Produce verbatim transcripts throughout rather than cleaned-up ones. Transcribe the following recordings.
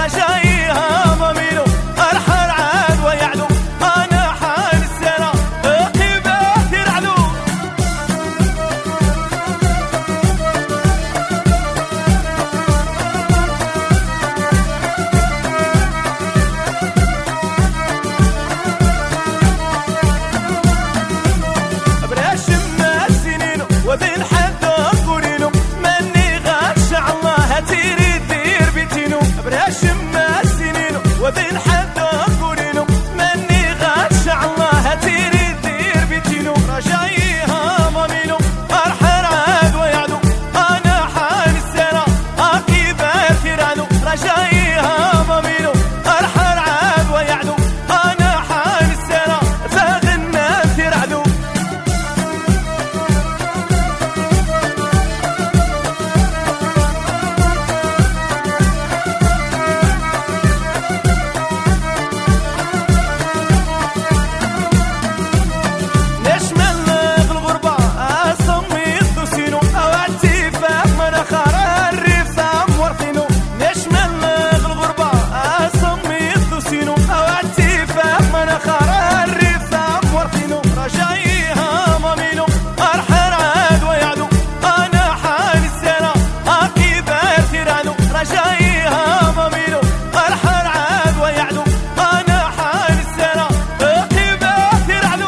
رجايها ضمينو الحر عاد ويعلو انا حال السنه قبات يرعلو براش ما السنين وبين حد قولينو مني غاشع الله تيري ثير بيتينو براش ما السنين وبين حد قولينو مني غاشع الله تيري ثير بيتينو رجايها ضمينو الحر عاد ويعلو انا حال السنه عقيبات يرعلو رجايها ضمينو الحر عاد ويعلو انا حال السنه فاغ الناس يرعلو رجايها ضمينو الحر عاد ويعلو انا حال السنه عقيبات يرعلو رجايها ضمينو الحر عاد ويعلو انا حال السنه عقيبات يرعلو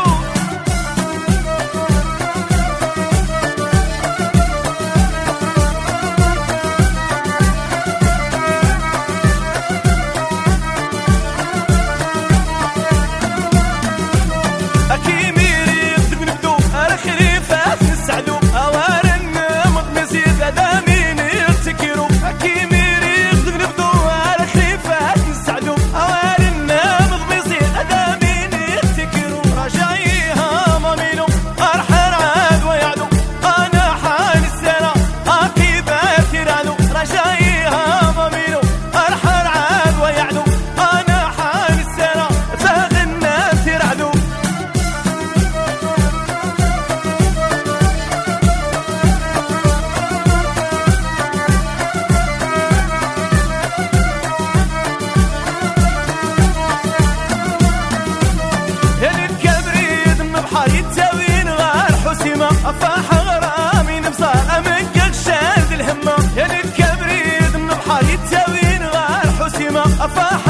يتاوين غار حسيمة أفاح غرامي نبصار أمنك شاد الهمة يا الكبريد من بحر يتاوين غار حسيمة أفاح